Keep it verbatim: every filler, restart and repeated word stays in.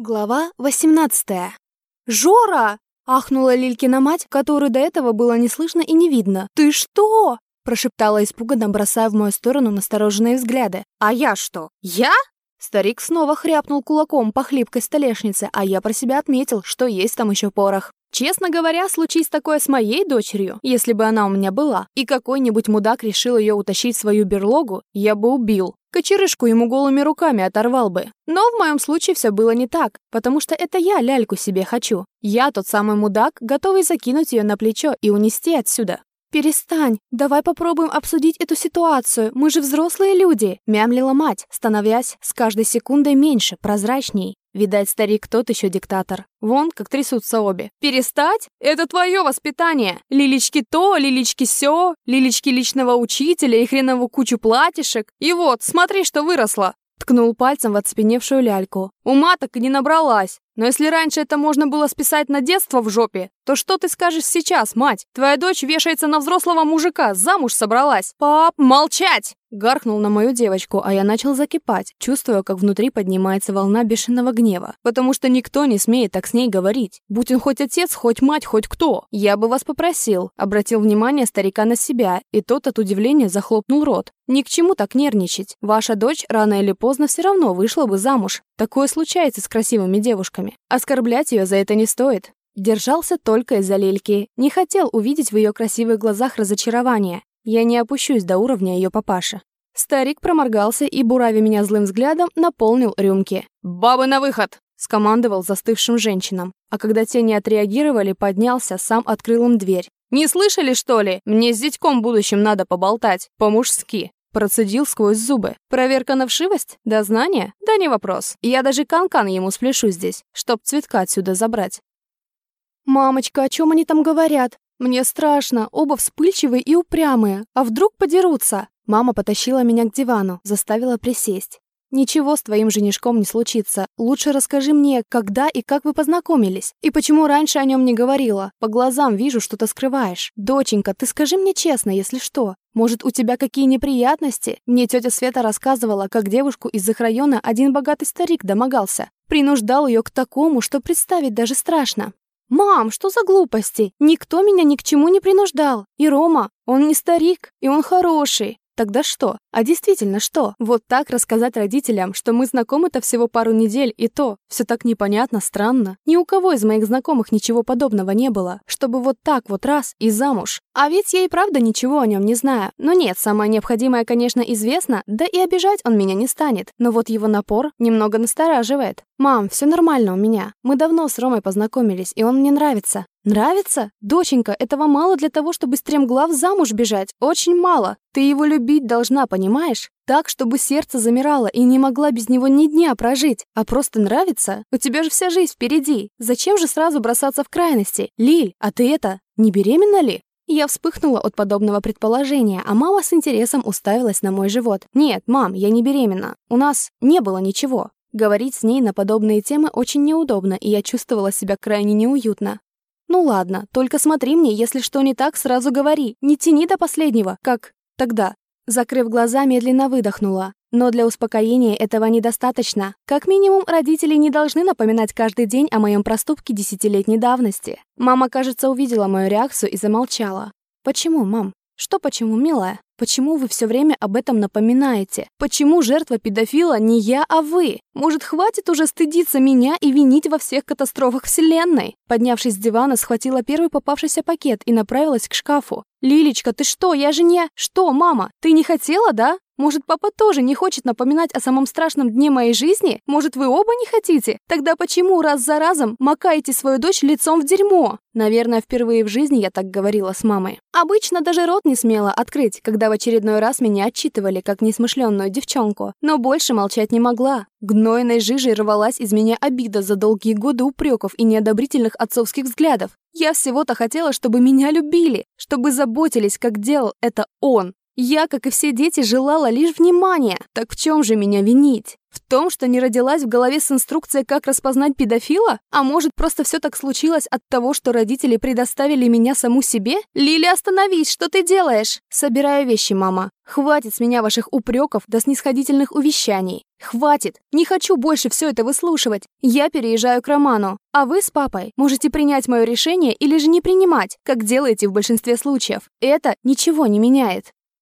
Глава восемнадцатая. «Жора!» — ахнула Лилькина мать, которую до этого было не слышно и не видно. «Ты что?» — прошептала испуганно, бросая в мою сторону настороженные взгляды. «А я что? Я?» Старик снова хряпнул кулаком по хлипкой столешнице, а я про себя отметил, что есть там еще порох. Честно говоря, случись такое с моей дочерью, если бы она у меня была, и какой-нибудь мудак решил ее утащить в свою берлогу, я бы убил. Кочерышку ему голыми руками оторвал бы. Но в моем случае все было не так, потому что это я ляльку себе хочу. Я тот самый мудак, готовый закинуть ее на плечо и унести отсюда. «Перестань, давай попробуем обсудить эту ситуацию, мы же взрослые люди», — мямлила мать, становясь с каждой секундой меньше, прозрачней. Видать, старик тот еще диктатор. Вон, как трясутся обе. «Перестать? Это твое воспитание! Лилечки то, лилечки сё, лилечки личного учителя и хренову кучу платьишек. И вот, смотри, что выросла!» Ткнул пальцем в оцепеневшую ляльку. «Ума так и не набралась. Но если раньше это можно было списать на детство в жопе, то что ты скажешь сейчас, мать? Твоя дочь вешается на взрослого мужика, замуж собралась. Пап, молчать!» Гаркнул на мою девочку, а я начал закипать, чувствуя, как внутри поднимается волна бешеного гнева. Потому что никто не смеет так с ней говорить. Будь он хоть отец, хоть мать, хоть кто. Я бы вас попросил. Обратил внимание старика на себя, и тот от удивления захлопнул рот. Ни к чему так нервничать. Ваша дочь рано или поздно все равно вышла бы замуж. Такое случается с красивыми девушками. Оскорблять ее за это не стоит. Держался только из-за Лильки. Не хотел увидеть в ее красивых глазах разочарование. Я не опущусь до уровня ее папаши. Старик проморгался и, буравя меня злым взглядом, наполнил рюмки. «Бабы на выход!» — скомандовал застывшим женщинам. А когда те не отреагировали, поднялся, сам открыл им дверь. «Не слышали, что ли? Мне с зятьком будущим надо поболтать. По-мужски». Процедил сквозь зубы. «Проверка на вшивость? Да знания? Да не вопрос. Я даже канкан ему спляшу здесь, чтоб цветка отсюда забрать». «Мамочка, о чем они там говорят? Мне страшно, оба вспыльчивые и упрямые. А вдруг подерутся?» Мама потащила меня к дивану, заставила присесть. «Ничего с твоим женишком не случится. Лучше расскажи мне, когда и как вы познакомились. И почему раньше о нем не говорила? По глазам вижу, что ты скрываешь. Доченька, ты скажи мне честно, если что. Может, у тебя какие неприятности? Мне тетя Света рассказывала, как девушку из их района один богатый старик домогался. Принуждал ее к такому, что представить даже страшно». «Мам, что за глупости? Никто меня ни к чему не принуждал. И Рома, он не старик, и он хороший». Тогда что? А действительно что? Вот так рассказать родителям, что мы знакомы-то всего пару недель, и то все так непонятно, странно. Ни у кого из моих знакомых ничего подобного не было, чтобы вот так вот раз и замуж. А ведь я и правда ничего о нем не знаю. Но нет, самое необходимое, конечно, известно, да и обижать он меня не станет. Но вот его напор немного настораживает. «Мам, все нормально у меня. Мы давно с Ромой познакомились, и он мне нравится». «Нравится? Доченька, этого мало для того, чтобы стремглав замуж бежать. Очень мало. Ты его любить должна, понимаешь? Так, чтобы сердце замирало и не могла без него ни дня прожить. А просто нравится? У тебя же вся жизнь впереди. Зачем же сразу бросаться в крайности? Лиль, а ты это, не беременна ли?» Я вспыхнула от подобного предположения, а мама с интересом уставилась на мой живот. «Нет, мам, я не беременна. У нас не было ничего». Говорить с ней на подобные темы очень неудобно, и я чувствовала себя крайне неуютно. «Ну ладно, только смотри мне, если что не так, сразу говори. Не тяни до последнего, как тогда». Закрыв глаза, медленно выдохнула. Но для успокоения этого недостаточно. Как минимум, родители не должны напоминать каждый день о моем проступке десятилетней давности. Мама, кажется, увидела мою реакцию и замолчала. «Почему, мам? Что почему, милая? Почему вы все время об этом напоминаете? Почему жертва педофила не я, а вы? Может, хватит уже стыдиться меня и винить во всех катастрофах вселенной?» Поднявшись с дивана, схватила первый попавшийся пакет и направилась к шкафу. «Лилечка, ты что? Я же не...» «Что, мама? Ты не хотела, да? Может, папа тоже не хочет напоминать о самом страшном дне моей жизни? Может, вы оба не хотите? Тогда почему раз за разом макаете свою дочь лицом в дерьмо?» Наверное, впервые в жизни я так говорила с мамой. Обычно даже рот не смела открыть, когда в очередной раз меня отчитывали, как несмышленную девчонку. Но больше молчать не могла. Гнойной жижей рвалась из меня обида за долгие годы упреков и неодобрительных отцовских взглядов. Я всего-то хотела, чтобы меня любили, чтобы заботились, как делал это он. Я, как и все дети, желала лишь внимания. Так в чем же меня винить? В том, что не родилась в голове с инструкцией, как распознать педофила? А может, просто все так случилось от того, что родители предоставили меня саму себе? Лили, остановись, что ты делаешь? Собираю вещи, мама. Хватит с меня ваших упреков до снисходительных увещаний. Хватит! Не хочу больше все это выслушивать. Я переезжаю к Роману. А вы с папой можете принять мое решение или же не принимать, как делаете в большинстве случаев. Это ничего не меняет.